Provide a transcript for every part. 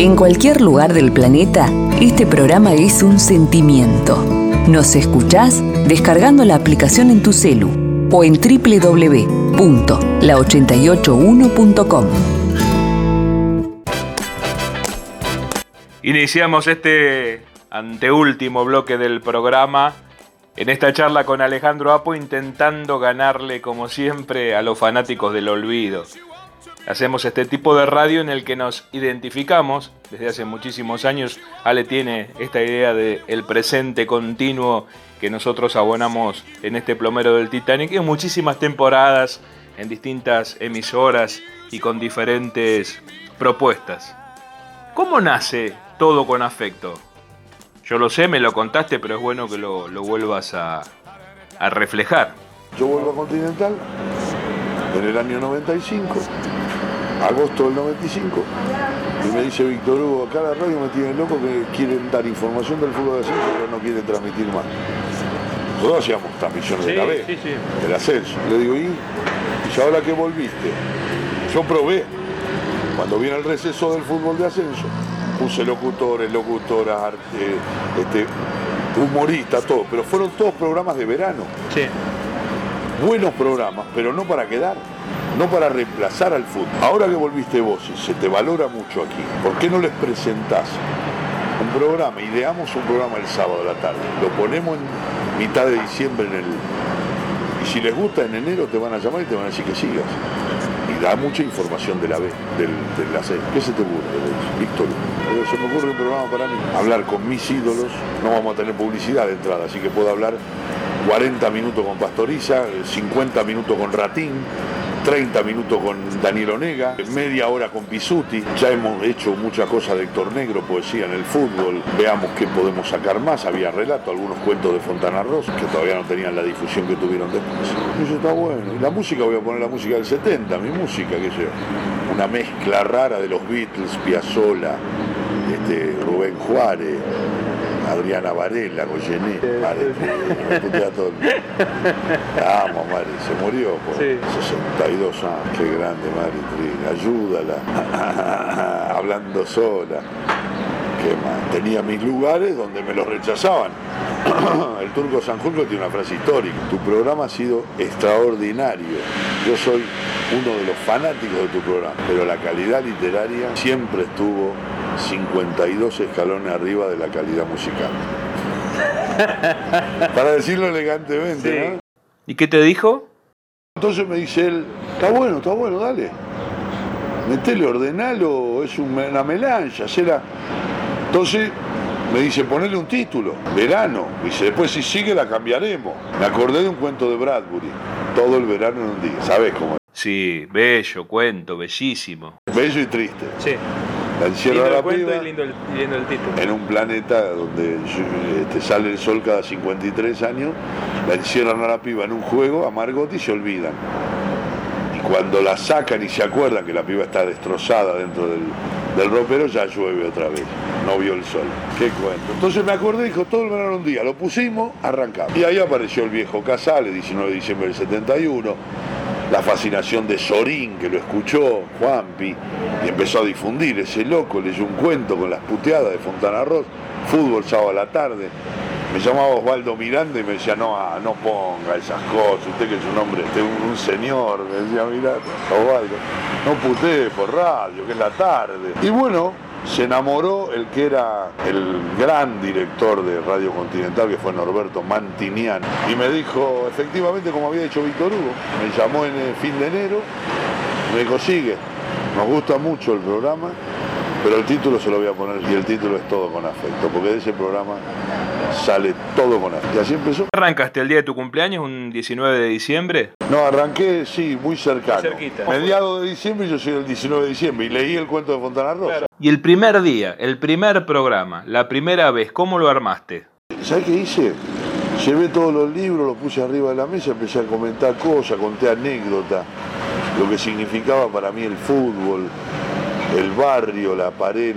En cualquier lugar del planeta, este programa es un sentimiento. Nos escuchás descargando la aplicación en tu celu o en www.la881.com. Iniciamos este anteúltimo bloque del programa en esta charla con Alejandro Apo, intentando ganarle, como siempre, a los fanáticos del olvido. Hacemos este tipo de radio en el que nos identificamos desde hace muchísimos años. Ale tiene esta idea de el presente continuo que nosotros abonamos en este plomero del Titanic en muchísimas temporadas, en distintas emisoras y con diferentes propuestas. ¿Cómo nace Todo con Afecto? Yo lo sé, me lo contaste, pero es bueno que lo vuelvas a reflejar. Yo vuelvo a Continental en el año 95, agosto del 95, y me dice Víctor Hugo, acá la radio me tiene loco que quieren dar información del fútbol de ascenso, pero no quieren transmitir más. Nosotros hacíamos transmisiones de la B, del ascenso. Le digo, ¿y ahora que volviste? Yo probé. Cuando viene el receso del fútbol de ascenso, puse locutores, locutoras, humoristas, todo, pero fueron todos programas de verano. Sí. Buenos programas, pero no para quedar, no para reemplazar al fútbol. Ahora que volviste vos y se te valora mucho aquí, ¿por qué no les presentás un programa? Ideamos un programa el sábado a la tarde, lo ponemos en mitad de diciembre y si les gusta en enero te van a llamar y te van a decir que sigas. Y da mucha información de la B, del ascenso. ¿Qué se te ocurre, Víctor? Se me ocurre un programa para mí. Hablar con mis ídolos, no vamos a tener publicidad de entrada, así que puedo hablar 40 minutos con Pastoriza, 50 minutos con Ratín, 30 minutos con Daniel Onega, media hora con Pisuti. Ya hemos hecho muchas cosas de Héctor Negro, poesía en el fútbol. Veamos qué podemos sacar más. Había relato, algunos cuentos de Fontana Rosa, que todavía no tenían la difusión que tuvieron después. Eso está bueno. Y la música, voy a poner la música del 70, mi música, qué sé yo. Una mezcla rara de los Beatles, Piazzolla, Rubén Juárez, Adriana Varela, Goyené, madre, la amo, madre, se murió por 62 años, qué grande, madre, ayúdala, hablando sola, qué más, tenía mis lugares donde me los rechazaban. El Turco Sanjurjo tiene una frase histórica, tu programa ha sido extraordinario, yo soy uno de los fanáticos de tu programa, pero la calidad literaria siempre estuvo 52 escalones arriba de la calidad musical. Para decirlo elegantemente, sí. ¿No? ¿Y qué te dijo? Entonces me dice él, está bueno, dale. Metele, ordenalo, es una melancha, será. Entonces me dice, ponele un título, verano. Dice, después si sigue la cambiaremos. Me acordé de un cuento de Bradbury, todo el verano en un día. ¿Sabés cómo es? Sí, bello cuento, bellísimo. Bello y triste. Sí. La encierra la piba y lindo el título. En un planeta donde sale el sol cada 53 años, la encierran a la piba en un juego, a Margot, y se olvidan. Y cuando la sacan y se acuerdan que la piba está destrozada dentro del ropero, ya llueve otra vez. No vio el sol. Qué cuento. Entonces me acordé, dijo, todo el verano un día, lo pusimos, arrancamos. Y ahí apareció el viejo Casale, 19 de diciembre del 71. La fascinación de Sorín, que lo escuchó, Juanpi, y empezó a difundir. Ese loco leyó un cuento con las puteadas de Fontana Rosa, fútbol sábado a la tarde. Me llamaba Osvaldo Miranda y me decía, no ponga esas cosas, usted que es un hombre, un señor, me decía Miranda, Osvaldo, no putee por radio, que es la tarde. Y bueno, se enamoró el que era el gran director de Radio Continental, que fue Norberto Mantiniano, y me dijo, efectivamente, como había dicho Víctor Hugo, me llamó en el fin de enero, me dijo, sigue, nos gusta mucho el programa, pero el título se lo voy a poner, y el título es Todo con Afecto, porque de ese programa sale todo con afecto. Y así empezó. ¿Arrancaste el día de tu cumpleaños, un 19 de diciembre? No, arranqué, sí, muy cercano. Muy cerquita. Mediados de diciembre, yo soy el 19 de diciembre, y leí el cuento de Fontana Rosa. Claro. Y el primer día, el primer programa, la primera vez, ¿cómo lo armaste? ¿Sabés qué hice? Llevé todos los libros, los puse arriba de la mesa, empecé a comentar cosas, conté anécdotas, lo que significaba para mí el fútbol, el barrio, la pared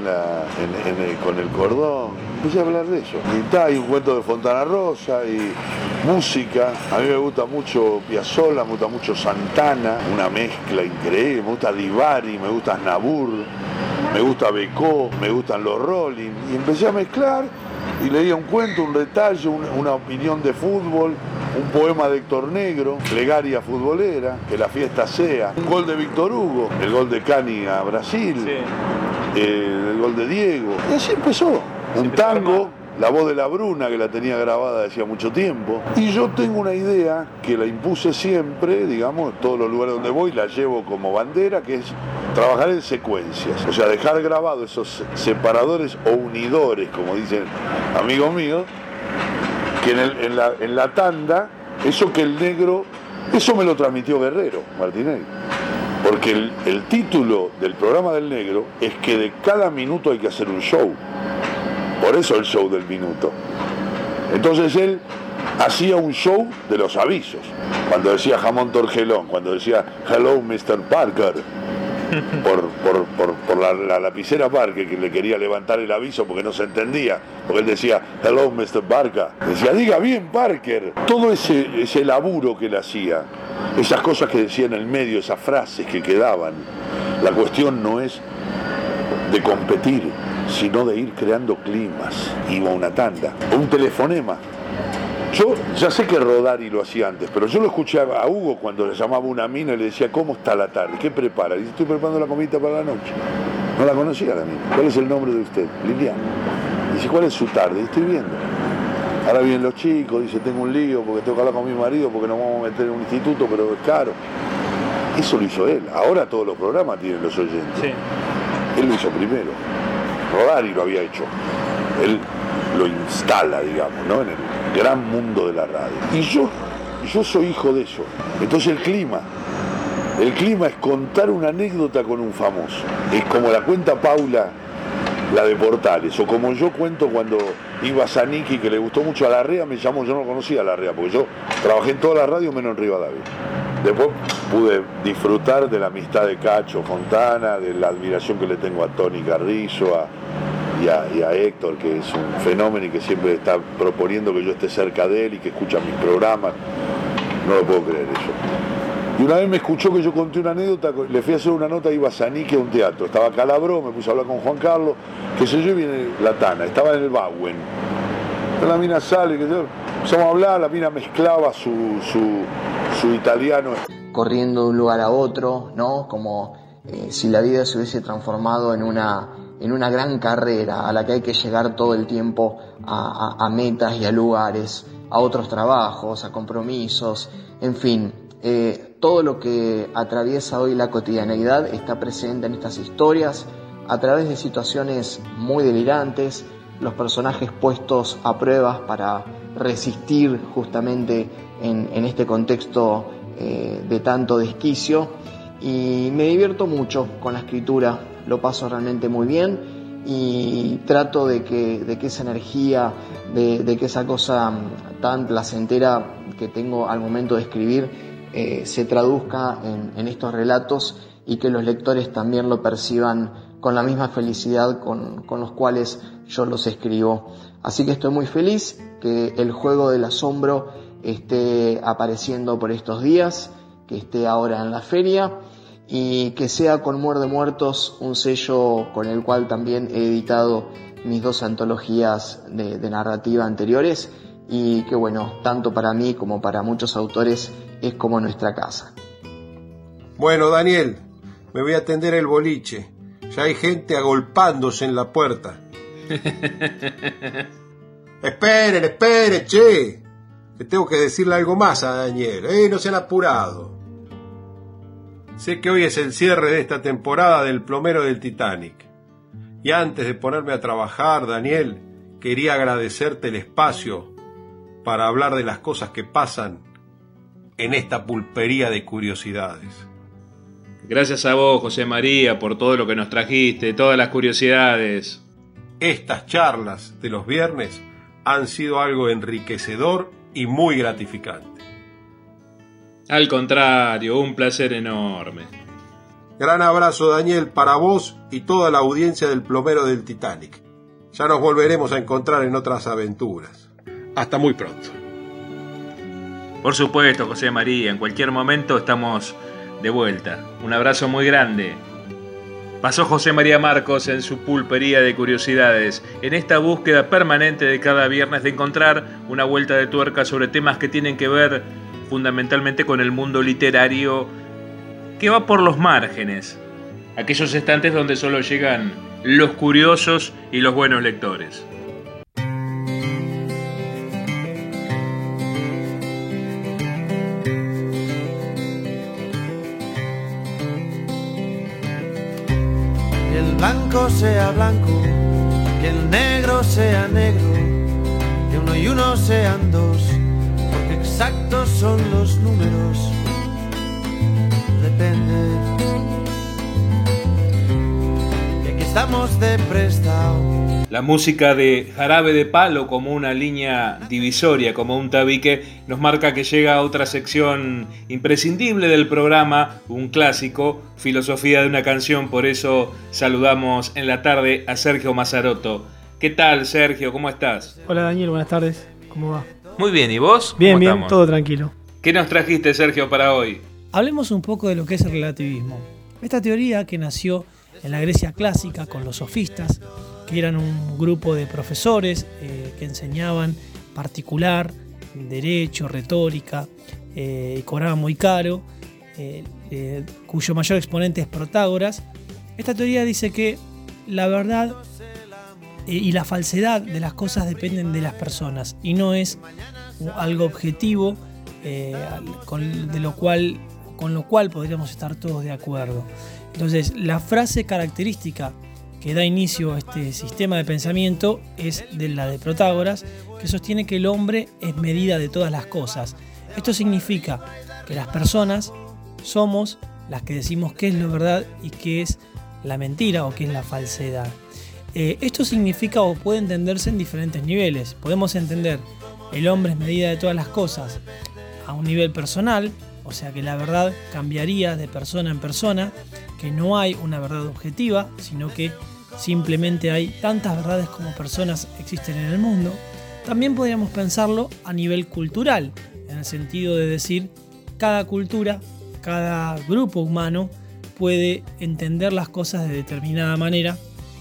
con el cordón. Empecé a hablar de eso. Y hay un cuento de Fontana Rosa y música. A mí me gusta mucho Piazzolla, me gusta mucho Santana, una mezcla increíble. Me gusta Di Bari, me gusta Aznavour. me gusta Becó, me gustan los Rolling, y empecé a mezclar y leía un cuento, un retallo, una opinión de fútbol, un poema de Héctor Negro, plegaria futbolera, que la fiesta sea, un gol de Víctor Hugo, el gol de Cani a Brasil, sí. El gol de Diego, y así empezó, un tango, La Voz de la Bruna, que la tenía grabada de hacía mucho tiempo, y yo tengo una idea que la impuse siempre, digamos, en todos los lugares donde voy, la llevo como bandera, que es trabajar en secuencias, o sea, dejar grabados esos separadores o unidores, como dicen amigos míos, que en la tanda, eso que el negro, eso me lo transmitió Guerrero Martinelli, porque el título del programa del negro es que de cada minuto hay que hacer un show. Por eso el show del minuto. Entonces él hacía un show de los avisos. Cuando decía jamón torgelón, cuando decía hello Mr. Parker, por la lapicera Parker, que le quería levantar el aviso porque no se entendía, porque él decía hello Mr. Parker, decía diga bien Parker. Todo ese laburo que él hacía, esas cosas que decía en el medio, esas frases que quedaban, la cuestión no es de competir, sino de ir creando climas. Iba una tanda, un telefonema. Yo ya sé que Rodari lo hacía antes, pero yo lo escuché a Hugo cuando le llamaba una mina y le decía, ¿cómo está la tarde? ¿Qué prepara? Y dice, estoy preparando la comida para la noche. No la conocía la mina. ¿Cuál es el nombre de usted? Liliana. Dice, ¿cuál es su tarde? Y estoy viendo. Ahora vienen los chicos, dice, tengo un lío porque tengo que hablar con mi marido porque nos vamos a meter en un instituto, pero es caro. Eso lo hizo él. Ahora todos los programas tienen los oyentes. Sí. Él lo hizo primero. Rodari lo había hecho. Él lo instala, digamos, ¿no? En el gran mundo de la radio. Y yo soy hijo de eso. Entonces el clima es contar una anécdota con un famoso. Es como la cuenta Paula, la de Portales, o como yo cuento cuando iba a Saniki, que le gustó mucho a Larrea, me llamó, yo no conocía a Larrea, porque yo trabajé en toda la radio menos en Rivadavia. Después pude disfrutar de la amistad de Cacho Fontana, de la admiración que le tengo a Tony Carrizo, y a Héctor, que es un fenómeno y que siempre está proponiendo que yo esté cerca de él y que escucha mis programas. No lo puedo creer eso. Y una vez me escuchó que yo conté una anécdota, le fui a hacer una nota, iba a Sanique a un teatro, estaba Calabró, me puse a hablar con Juan Carlos, qué sé yo, y viene la Tana, estaba en el Bauen. La mina sale, que yo, empezamos a hablar, la mina mezclaba su italiano. Corriendo de un lugar a otro, ¿no? Como si la vida se hubiese transformado en una gran carrera a la que hay que llegar todo el tiempo a metas y a lugares, a otros trabajos, a compromisos, en fin. Todo lo que atraviesa hoy la cotidianeidad está presente en estas historias a través de situaciones muy delirantes, los personajes puestos a pruebas para resistir justamente en este contexto de tanto desquicio, y me divierto mucho con la escritura, lo paso realmente muy bien y trato de que esa energía, de que esa cosa tan placentera que tengo al momento de escribir se traduzca en estos relatos y que los lectores también lo perciban con la misma felicidad con los cuales yo los escribo. Así que estoy muy feliz que el juego del asombro esté apareciendo por estos días, que esté ahora en la feria y que sea con Muerde Muertos, un sello con el cual también he editado mis 2 antologías de narrativa anteriores y que bueno, tanto para mí como para muchos autores es como nuestra casa. Bueno, Daniel, me voy a atender el boliche. Ya hay gente agolpándose en la puerta. Esperen, che. Que tengo que decirle algo más a Daniel. No se han apurado. Sé que hoy es el cierre de esta temporada del Plomero del Titanic. Y antes de ponerme a trabajar, Daniel, quería agradecerte el espacio para hablar de las cosas que pasan en esta pulpería de curiosidades. Gracias a vos, José María, por todo lo que nos trajiste, todas las curiosidades. Estas charlas de los viernes han sido algo enriquecedor y muy gratificante. Al contrario, un placer enorme. Gran abrazo, Daniel, para vos y toda la audiencia del Plomero del Titanic. Ya nos volveremos a encontrar en otras aventuras. Hasta muy pronto. Por supuesto, José María, en cualquier momento estamos de vuelta. Un abrazo muy grande. Pasó José María Marcos en su pulpería de curiosidades, en esta búsqueda permanente de cada viernes de encontrar una vuelta de tuerca sobre temas que tienen que ver fundamentalmente con el mundo literario que va por los márgenes, aquellos estantes donde solo llegan los curiosos y los buenos lectores. Que el blanco sea blanco, que el negro sea negro, que uno y uno sean dos, porque exactos son los números. Depende. Y aquí estamos de prestado. La música de Jarabe de Palo, como una línea divisoria, como un tabique, nos marca que llega a otra sección imprescindible del programa, un clásico, Filosofía de una canción. Por eso saludamos en la tarde a Sergio Mazarotto. ¿Qué tal, Sergio? ¿Cómo estás? Hola, Daniel, buenas tardes. ¿Cómo va? Muy bien, ¿y vos? Bien, ¿Cómo bien, estamos? todo tranquilo. ¿Qué nos trajiste, Sergio, para hoy? Hablemos un poco de lo que es el relativismo. Esta teoría que nació en la Grecia clásica con los sofistas, que eran un grupo de profesores que enseñaban particular, derecho, retórica, y cobraban muy caro, cuyo mayor exponente es Protágoras. Esta teoría dice que la verdad y la falsedad de las cosas dependen de las personas y no es algo objetivo con lo cual podríamos estar todos de acuerdo. Entonces, la frase característica que da inicio a este sistema de pensamiento es de la de Protágoras, que sostiene que el hombre es medida de todas las cosas. Esto significa que las personas somos las que decimos qué es la verdad y qué es la mentira o qué es la falsedad. Esto significa o puede entenderse en diferentes niveles. Podemos entender el hombre es medida de todas las cosas a un nivel personal, o sea que la verdad cambiaría de persona en persona, que no hay una verdad objetiva, sino que simplemente hay tantas verdades como personas existen en el mundo. También podríamos pensarlo a nivel cultural, en el sentido de decir cada cultura, cada grupo humano puede entender las cosas de determinada manera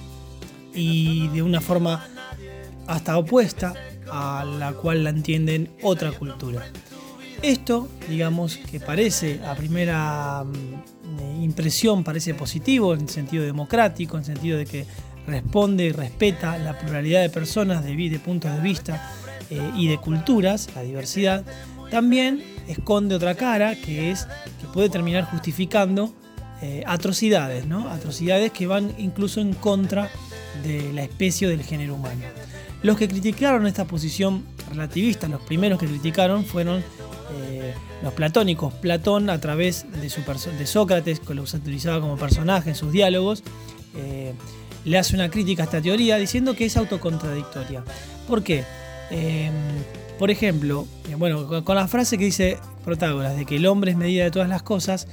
y de una forma hasta opuesta a la cual la entienden otra cultura. Esto, digamos, que parece a primera impresión parece positivo en el sentido democrático, en el sentido de que responde y respeta la pluralidad de personas, de puntos de vista y de culturas, la diversidad, también esconde otra cara que es que puede terminar justificando atrocidades, ¿no? Atrocidades que van incluso en contra de la especie o del género humano. Los que criticaron esta posición relativista, los primeros que criticaron fueron los platónicos. Platón, a través de Sócrates, que lo utilizaba como personaje en sus diálogos, le hace una crítica a esta teoría diciendo que es autocontradictoria. ¿Por qué? Por ejemplo, con la frase que dice Protágoras de que el hombre es medida de todas las cosas,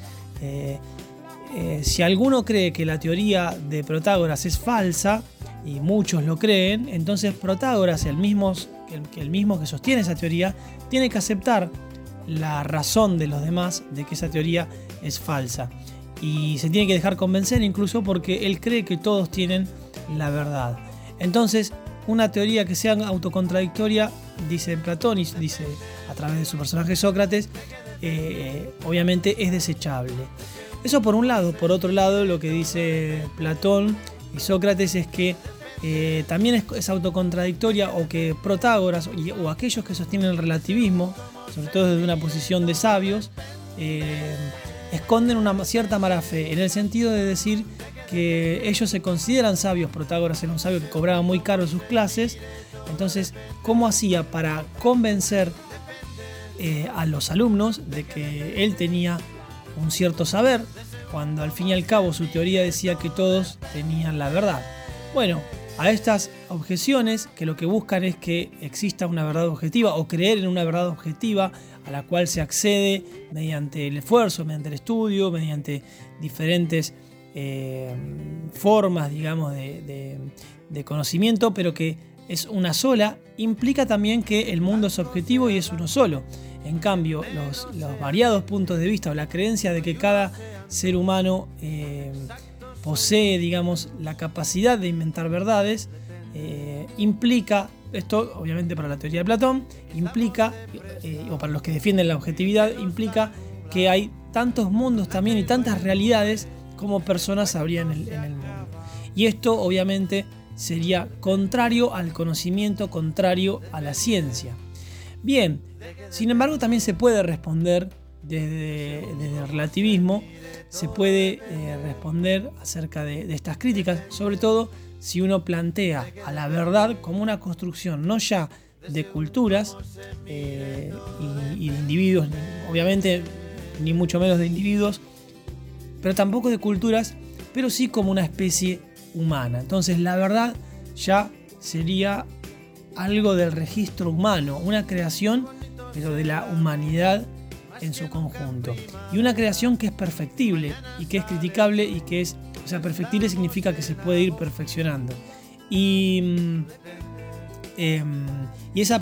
si alguno cree que la teoría de Protágoras es falsa, y muchos lo creen, entonces Protágoras, el mismo que sostiene esa teoría, tiene que aceptar la razón de los demás de que esa teoría es falsa. Y se tiene que dejar convencer incluso porque él cree que todos tienen la verdad. Entonces, una teoría que sea autocontradictoria, dice Platón y dice a través de su personaje Sócrates, obviamente es desechable. Eso por un lado. Por otro lado, lo que dice Platón y Sócrates es que también es autocontradictoria, o que Protágoras o aquellos que sostienen el relativismo, sobre todo desde una posición de sabios, esconden una cierta mala fe, en el sentido de decir que ellos se consideran sabios. Protágoras era un sabio que cobraba muy caro sus clases. Entonces, ¿cómo hacía para convencer a los alumnos de que él tenía un cierto saber, cuando al fin y al cabo su teoría decía que todos tenían la verdad? Bueno, a estas objeciones, que lo que buscan es que exista una verdad objetiva, o creer en una verdad objetiva a la cual se accede mediante el esfuerzo, mediante el estudio, mediante diferentes formas, digamos, de conocimiento, pero que es una sola, implica también que el mundo es objetivo y es uno solo. En cambio, los variados puntos de vista, o la creencia de que cada ser humano posee, digamos, la capacidad de inventar verdades, implica, esto obviamente para la teoría de Platón, implica, o para los que defienden la objetividad, implica que hay tantos mundos también y tantas realidades como personas habría en el mundo. Y esto obviamente sería contrario al conocimiento, contrario a la ciencia. Bien, sin embargo también se puede responder desde el relativismo, se puede responder acerca de estas críticas, sobre todo si uno plantea a la verdad como una construcción no ya de culturas y de individuos, obviamente ni mucho menos de individuos, pero tampoco de culturas, pero sí como una especie humana. Entonces la verdad ya sería algo del registro humano, una creación pero de la humanidad en su conjunto, y una creación que es perfectible y que es criticable y que es, o sea, perfectible significa que se puede ir perfeccionando, y esa